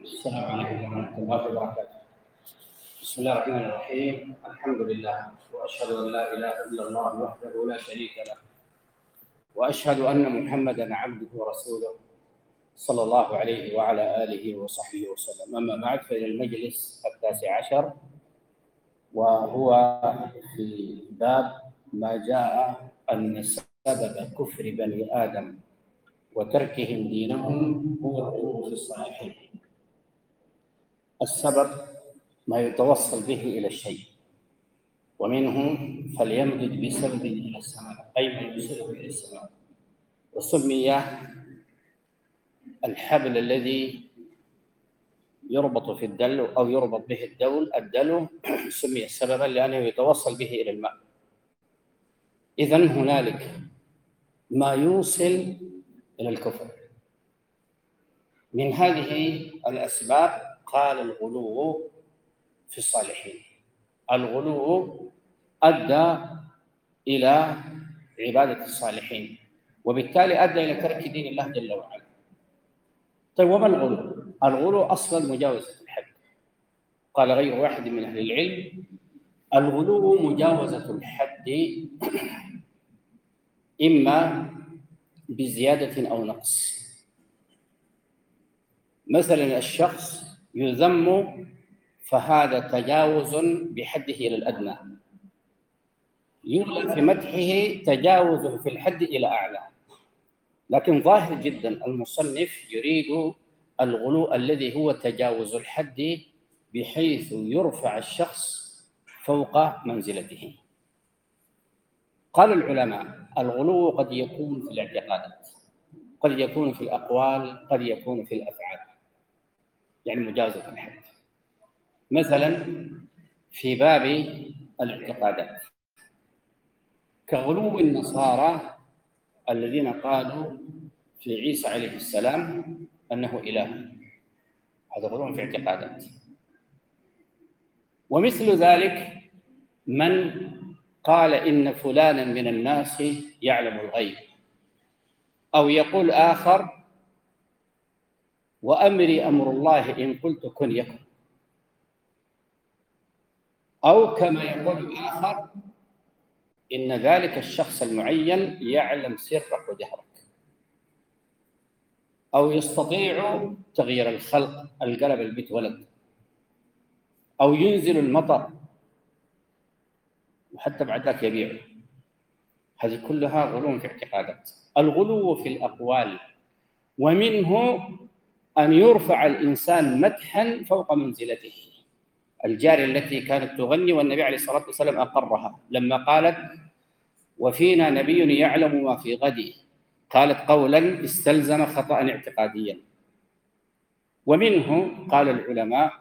السلام عليكم ورحمة الله وبركاته. بسم الله الرحمن الرحيم. الحمد لله وأشهد أن لا إله إلا الله وحده لا شريك له، وأشهد أن محمدًا عبده ورسوله صلى الله عليه وعلى آله وصحبه وسلم. أما بعد، فإن المجلس 19 وهو في باب ما جاء أن سبب كفر بني آدم وتركهم دينهم هو الغلو في الصالحين. السبب ما يتوصل به إلى الشيء، ومنه فليمدد بسبب إلى السماء، أي ما يوصله إلى السماء. وسمي الحبل الذي يربط في الدلو أو يربط به الدلو سمي سببا لأنه يتوصل به إلى الماء. إذن هنالك ما يوصل إلى الكفر. من هذه الأسباب قال الغلو في الصالحين. الغلو أدى إلى عبادة الصالحين، وبالتالي أدى إلى ترك دين الله جل وعلا. طيب، وما الغلو؟ الغلو أصلا مجاوزة الحد. قال غير واحد من أهل العلم: الغلو مجاوزة الحد إما بزيادة أو نقص. مثلا الشخص يذم فهذا تجاوز بحده إلى الأدنى، يغلى في مدحه تجاوز في الحد إلى أعلى. لكن ظاهر جدا المصنف يريد الغلو الذي هو تجاوز الحد بحيث يرفع الشخص فوق منزلته. قال العلماء: الغلو قد يكون في الاعتقادات، قد يكون في الأقوال، قد يكون في الأفعال، يعني مجاوزة الحد. مثلا في باب الاعتقادات كغلو النصارى الذين قالوا في عيسى عليه السلام أنه إله، هذا غلو في اعتقادات. ومثل ذلك من قال إن فلانا من الناس يعلم الغيب، أو يقول آخر: وأمري أمر الله إن قلت كن يكن، أو كما يقول آخر: إن ذلك الشخص المعين يعلم سرك وجهرك، أو يستطيع تغيير الخلق، القلب البيت ولد، أو ينزل المطر وحتى بعد ذلك يبيعه. هذه كلها غلو في اعتقادات. الغلو في الأقوال، ومنه أن يرفع الإنسان مدحا فوق منزلته. الجارية التي كانت تغني والنبي عليه الصلاة والسلام أقرها لما قالت: وفينا نبي يعلم ما في غد، قالت قولا استلزم خطأ اعتقاديا. ومنه قال العلماء: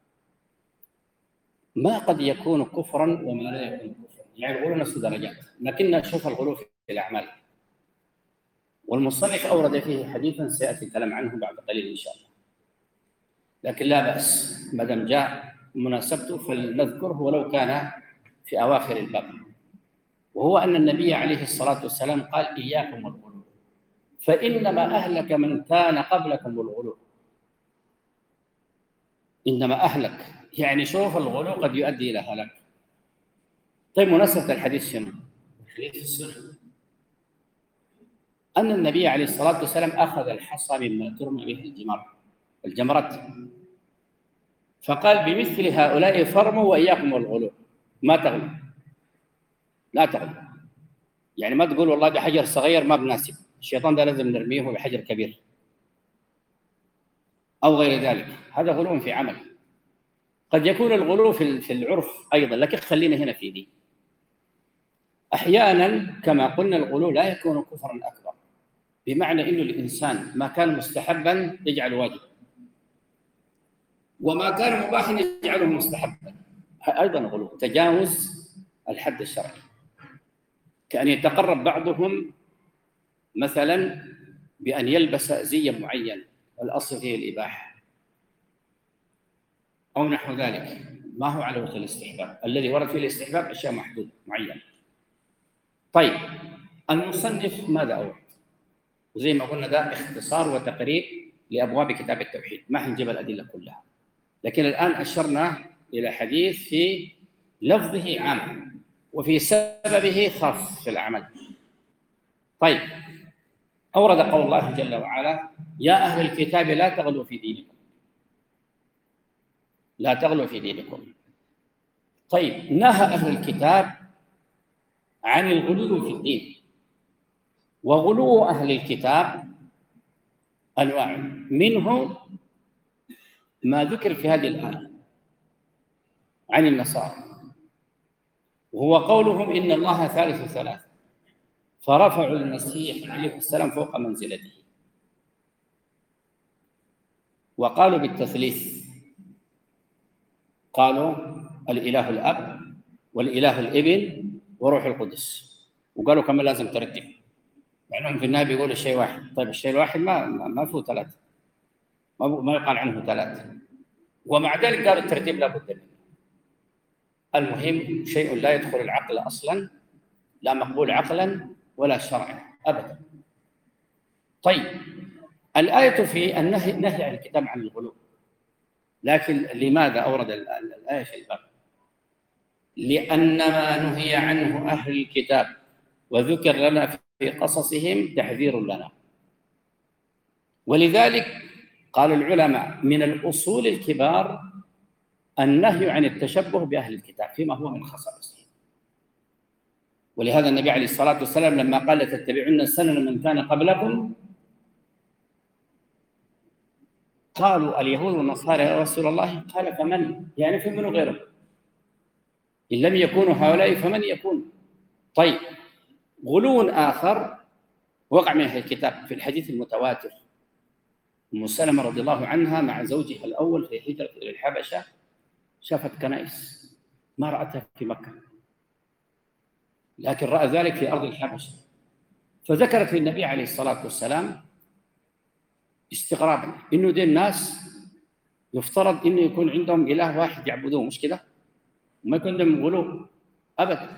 ما قد يكون كفرا وما لا يكون كفرا، يعني الغلو نفس درجات، لكن نشوف الغلو في الأعمال. والمصنف أورد فيه حديثا سيأتي الكلام عنه بعد قليل إن شاء الله، لكن لا بأس ما دام جاء مناسبته فلنذكره ولو كان في أواخر الباب. وهو أن النبي عليه الصلاة والسلام قال: إياكم والغلو فإنما أهلك من كان قبلكم الغلو. إنما أهلك، يعني شوف الغلو قد يؤدي إلى هلاك. طيب، مناسبة الحديث شنو؟ الحديث السر أن النبي عليه الصلاة والسلام أخذ الحصى مما ترمى به الجمرات، فقال: بمثل هؤلاء فرموا وإياكم والغلو، ما تغلو، لا تغلو. يعني ما تقول والله ده حجر صغير ما بناسب، الشيطان ده لازم نرميه بحجر كبير أو غير ذلك. هذا غلو في عمل. قد يكون الغلو في العرف أيضا، لكن خلينا هنا في دي. أحيانا كما قلنا الغلو لا يكون كفرا أكبر، بمعنى أن الإنسان ما كان مستحبا يجعل واجب، وما كان مباحا يجعله مستحبا، أيضا غلو، تجاوز الحد الشرعي. كأن يتقرب بعضهم مثلا بأن يلبس زيا معين والأصل فيه الإباحة أو نحو ذلك، ما هو على وجه الاستحباب. الذي ورد فيه الاستحباب أشياء محدودة معينة. طيب، المصنف ماذا أورد؟ وزي ما قلنا ده اختصار وتقريب لأبواب كتاب التوحيد، ما حنجيب الأدلة كلها، لكن الآن أشرنا إلى حديث في لفظه عام وفي سببه خاص في العمل. طيب، أورد قول الله جل وعلا: يا أهل الكتاب لا تغلوا في دينكم، لا تغلوا في دينكم. طيب، نهى أهل الكتاب عن الغلو في الدين، وغلو أهل الكتاب أنواع، منه ما ذكر في هذه الآية عن النصارى، وهو قولهم إن الله ثالث ثلاثة، فرفعوا المسيح عليه السلام فوق منزلته، وقالوا بالتثليث، قالوا الإله الأب والإله الابن وروح القدس، وقالوا كمان لازم ترتب، مع انهم في النهايه بيقولوا شيء واحد. طيب الشيء الواحد ما فيه ثلاثه، ما يقال عنه ثلاثه، ومع ذلك قالوا الترتيب لا بد منه. المهم شيء لا يدخل العقل اصلا، لا مقبول عقلا ولا شرعا ابدا. طيب، الايه في النهي عن الكتاب عن الغلو، لكن لماذا اورد الايه في الباب؟ لان ما نهي عنه اهل الكتاب وذكر لنا في قصصهم تحذير لنا، ولذلك قال العلماء من الأصول الكبار النهي عن التشبه بأهل الكتاب فيما هو من خصائصهم. ولهذا النبي عليه الصلاة والسلام لما قال لتتبعن سنن من كان قبلكم، قالوا اليهود والنصارى يا رسول الله، قال فمن؟ يعني في من غيره؟ إن لم يكونوا هؤلاء فمن يكون؟ طيب، غلو آخر وقع من أهل الكتاب في الحديث المتواتر. أم سلمة رضي الله عنها مع زوجها الأول في هجرة إلى الحبشة شافت كنائس ما رأتها في مكة، لكن رأى ذلك في أرض الحبشة، فذكرت للنبي عليه الصلاة والسلام استغرابا إنه دي الناس يفترض إنه يكون عندهم إله واحد يعبدوه، مش كده؟ وما يكون لهم غلو أبدا.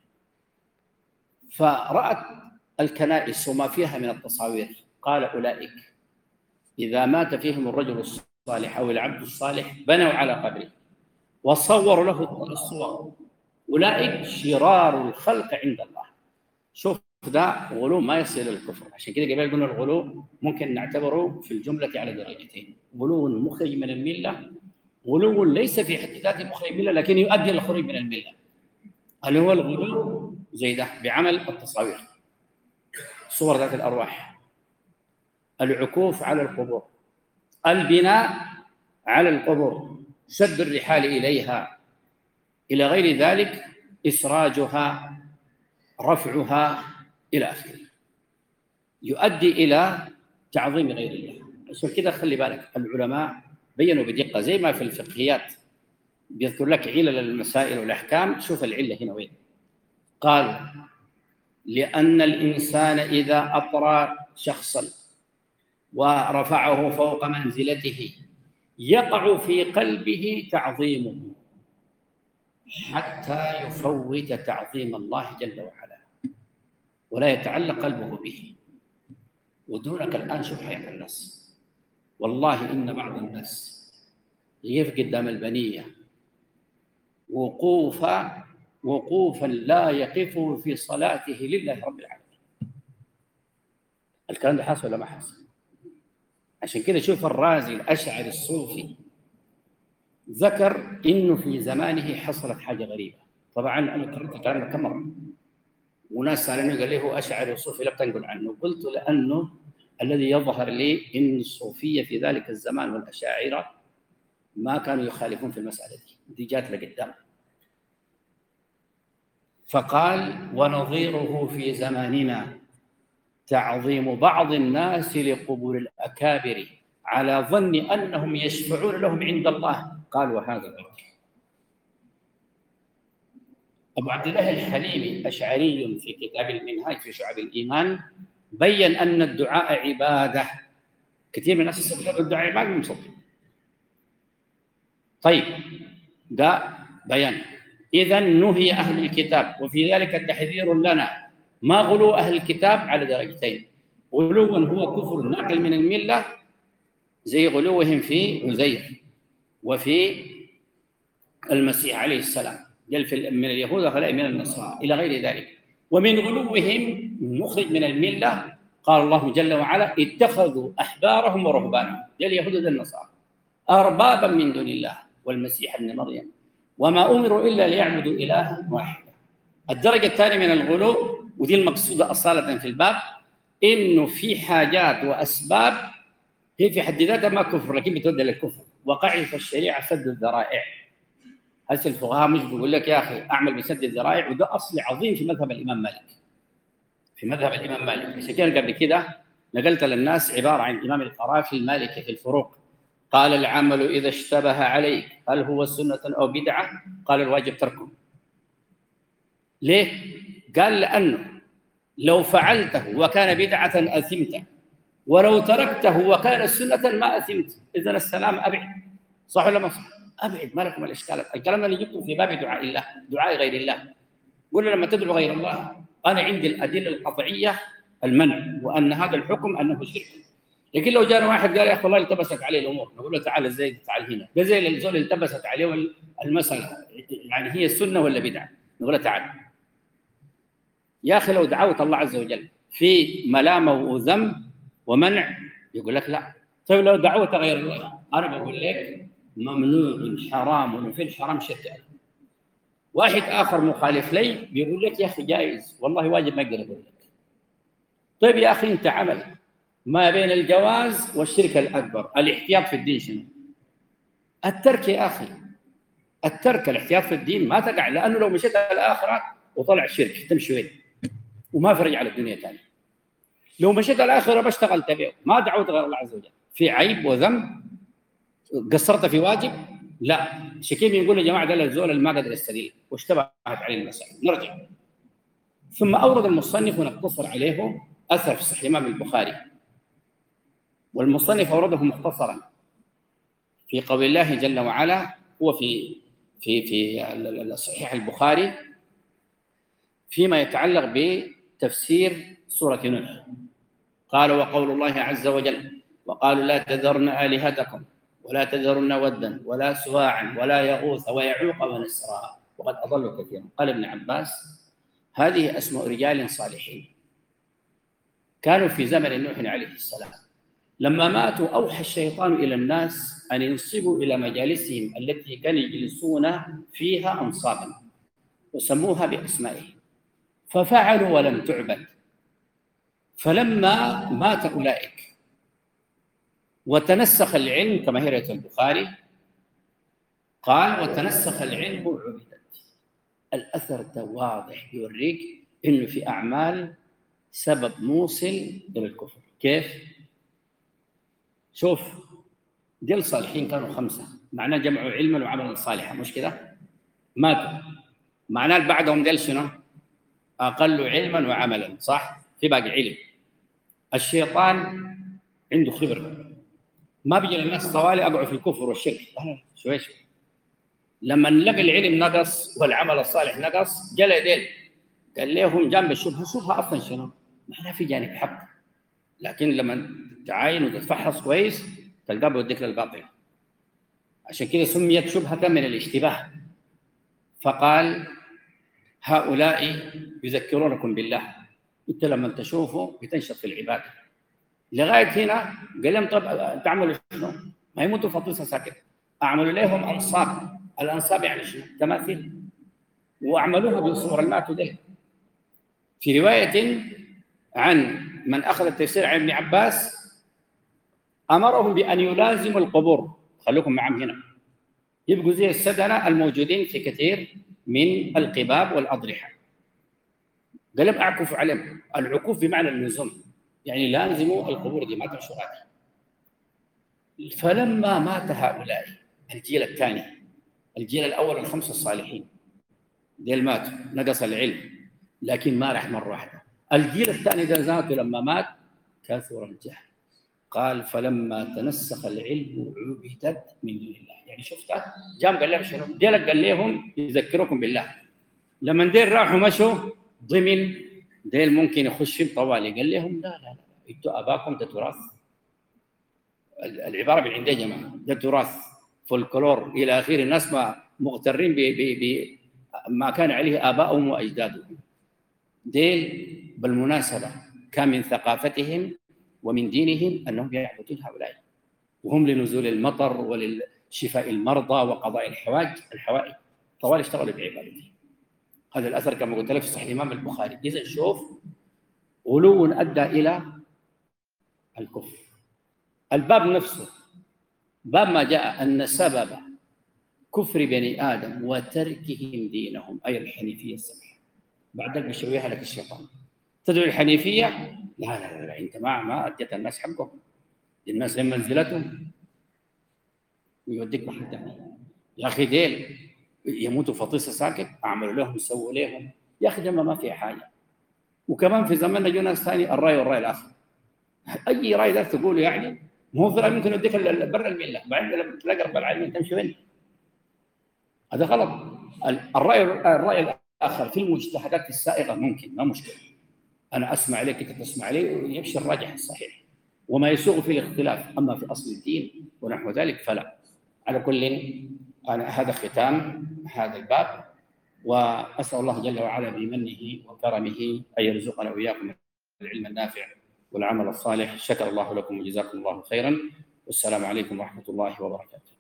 فرأت الكنائس وما فيها من التصاوير، قال أولئك إذا مات فيهم الرجل الصالح أو العبد الصالح بنوا على قبره وصوروا له الصور، أولئك شرار الخلق عند الله. شوف، ده غلو ما يصل للكفر. عشان كده قبل قلنا الغلو ممكن نعتبره في الجملة على درجتين: غلو مخرج من الملة، غلو ليس في حد ذاته مخرج من الملة لكن يؤدي إلى الخروج من الملة، اللي هو الغلو زي ده بعمل التصاوير، صور ذات الأرواح، العكوف على القبور، البناء على القبور، شد الرحال إليها، إلى غير ذلك، إسراجها، رفعها إلى آخره، يؤدي إلى تعظيم غير الله. عشان كده خلي بالك، العلماء بينوا بدقة زي ما في الفقهيات بيذكر لك علل المسائل والأحكام، شوف العلة هنا وين. قالوا لأن الإنسان إذا أطرى شخصا ورفعه فوق منزلته يقع في قلبه تعظيمه حتى يفوت تعظيم الله جل وعلا ولا يتعلق قلبه به. ودونك الآن شوف حياة الناس، والله إن بعض الناس يقف قدام البنية وقوفا لا يقف في صلاته لله رب العالمين. الكلام ده حاصل ولا ما حاصل؟ عشان كده شوف الرازي الأشعري الصوفي ذكر إنه في زمانه حصلت حاجة غريبة. طبعا أنا كررت الكلام ده كم مرة، وناس سألني قال لي هو أشعري وصوفي لا بتنقل عنه. قلت لأنه الذي يظهر لي إن الصوفية في ذلك الزمان والأشاعرة ما كانوا يخالفون في المسألة دي جات لقدام. فقال ونظيره في زماننا تعظيم بعض الناس لقبور الأكابر على ظن أنهم يشفعون لهم عند الله. قال وهذا غلط. أبو عبد الله الحليمي أشعري في كتاب المنهاج في شعب الإيمان بين أن الدعاء عبادة. كثير من الناس يستطيعون الدعاء عبادة من صدق. طيب، ده بيان. إذن نهي أهل الكتاب وفي ذلك تحذير لنا. ما غلو أهل الكتاب على درجتين: غلو هو كفر ناقل من الملة، زي غلوهم في عزير وفي المسيح عليه السلام، من اليهود وهؤلاء من النصارى إلى غير ذلك. ومن غلوهم مخرج من الملة قال الله جل وعلا اتخذوا أحبارهم ورهبانهم، اليهود والنصارى، أربابا من دون الله والمسيح ابن مريم وما أمروا إلا ليعبدوا إلها واحدا. الدرجة الثانية من الغلو، ودي المقصودة أصالة في الباب، إنه في حاجات وأسباب هي في حد ذاتها ما كفر لكن بتودي للكفر، وقاعدة الشريعة سد الذرائع. هسه الفقهاء مش بيقول لك يا أخي أعمل بسد الذرائع، وده أصل عظيم في مذهب الإمام مالك. في مذهب الإمام مالك عشان كده قبل كده نقلت للناس عبارة عن الإمام القرافي المالكي في الفروق، قال العمل إذا اشتبه عليك هل هو سنة أو بدعة؟ قال الواجب تركه. ليه؟ قال لأنه لو فعلته وكان بدعة أثمت، ولو تركته وكان سنة ما أثمت. إذن السلام أبعد، صح ولا ما صح؟ أبعد، ما لكم الإشكال. الكلام اللي جبته في باب دعاء الله، دعاء غير الله. قل لما تدعو غير الله أنا عندي الأدلة القطعية المنع، وأن هذا الحكم أنه شرك. لكن لو جاء واحد قال يا أخي والله التبست عليه الأمور، نقول له تعال إزاي، تعال هنا، ده زي الزول التبست عليه المسألة يعني هي سنة ولا بدعة، نقول له تعال يا أخي لو دعوت الله عز وجل في ملامة وذم ومنع، يقول لك لا. طيب لو دعوت غير الله، أنا بقول لك ممنوع حرام، وفي الحرام شتى. واحد آخر مخالف لي بيقول لك يا أخي جائز، والله واجب ما أقدر أقول لك. طيب يا أخي أنت عمل ما بين الجواز والشرك الأكبر، الاحتياط في الدين شنو؟ الترك يا أخي، الترك. الاحتياط في الدين ما تقع، لأنه لو مشيت الآخرة وطلع الشرك تمشي وين؟ وما في رجع على الدنيا ثاني. لو مشيت الآخرة بشتغل تبعه، ما دعوت غير الله عز وجل في عيب وذنب، قصرت في واجب، لا. شكيم يقول يا جماعة ده الزول اللي ما قدر يستدل واشتبهت عليه المسألة. نرجع. ثم أورد المصنف ونقتصر عليه أثر في صحيح الإمام البخاري، والمصنف أورده مختصرا في قول الله جل وعلا، هو في صحيح البخاري فيما يتعلق بتفسير سورة نوح. قال وقول الله عز وجل وقالوا لا تذرن آلهتكم ولا تذرن ودا ولا سواعا ولا يغوث ويعوق ونسرا وقد أضلوا كثيرا. قال ابن عباس هذه أسماء رجال صالحين كانوا في زمن نوح عليه السلام، لما ماتوا أوحى الشيطان إلى الناس أن ينصبوا إلى مجالسهم التي كانوا يجلسون فيها أنصابا وسموها بأسمائهم، ففعلوا ولم تعبد. فلما مات أولئك وتنسخ العلم كما هي رواية البخاري، قال وتنسخ العلم وعبدت. الأثر ده واضح يوريك إنه في أعمال سبب موصل إلى الكفر. كيف؟ شوف دي الصالحين كانوا 5، معناه جمعوا علما وعملا صالحا، مش كده؟ ماتوا، معناه اللي بعدهم ديل شنو؟ أقل علما وعملا، صح؟ في باقي علم. الشيطان عنده خبرة، ما بيجي للناس طوالي أقعوا في الكفر والشرك، شوي شوي. لما نلقى العلم نقص والعمل الصالح نقص، جل يدين قال لهم جنب الشبهة، الشبهة أصلا شنو؟ معناه في جانب حق، لكن لما تعاين وتتفحص كويس تلقاه بيوديك للباطل. عشان كده سميت شبهة من الاشتباه. فقال هؤلاء يذكرونكم بالله، انت لما تشوفوا بتنشط في العباده. لغايه هنا قال لهم طب تعملوا شنو؟ ما يموتوا فطوسه ساكت، اعملوا لهم انصاب. الانصاب يعني شنو؟ تماثيل، واعملوها بصور الماتوا دي. في روايه عن من اخذ التفسير عن ابن عباس امرهم بان يلازموا القبور، خلوكم معهم هنا، يبقوا زي السدنه الموجودين في كثير من القباب والاضرحه. قال لهم اعكفوا عليهم، العكوف بمعنى اللزوم، يعني لازموا القبور دي ما تمشوا غادي. فلما مات هؤلاء الجيل الثاني، الجيل الاول ال5 الصالحين ديل ماتوا، نقص العلم لكن ما راح مره واحده. الجيل الثاني ده ذاته لما مات كثر الجهل. قال فلما تنسخ العلم عبدت من دون الله. يعني شفتها جام قال لهم شنو؟ ديل قال لهم يذكركم بالله. لما ديل راحوا مشوا ضمن ديل ممكن يخش في طوالي، قال لهم لا لا لا، انتوا اباكم ده تراث، العبارة بالعندية ده تراث فولكلور إلى آخره. الناس ما مغترين بما كان عليه آباؤهم وأجدادهم. ديل بالمناسبة كان من ثقافتهم ومن دينهم أنهم يعبدون هؤلاء، وهم لنزول المطر ولشفاء المرضى وقضاء الحوائج طوال اشتغلوا بعبادته. هذا الأثر كما قلت لك في صحيح الإمام البخاري. إذا شوف غلو أدى إلى الكفر. الباب نفسه باب ما جاء أن سبب كفر بني آدم وتركهم دينهم أي الحنيفية السمحة. بعد ذلك بيشويها لك الشيطان. تدعو الحنيفية، لا أنت ما أديت الناس حقهم، الناس لما منزلتهم يوديك محل ثاني. يا أخي ديل يموتوا فطيسة ساكت، أعملوا لهم يسووا لهم، يا أخي دم ما في حاجة. وكمان في زماننا جو ناس ثاني الرأي والرأي الآخر. أي رأي ذاك تقوله يعني مو في رأي ممكن يوديك برا الملة، بعدين لما تلاقي رب العالمين تمشي وين؟ هذا غلط. الرأي الآخر في المجتهدات السائغة ممكن، ما مشكلة، أنا أسمع عليك أنت تسمع علي ويمشي الراجح الصحيح وما يسوغ في الاختلاف. أما في أصل الدين ونحو ذلك فلا. على كل أنا هذا ختام هذا الباب، وأسأل الله جل وعلا بمنه وكرمه أن يرزقنا وإياكم العلم النافع والعمل الصالح. شكر الله لكم وجزاكم الله خيرا، والسلام عليكم ورحمة الله وبركاته.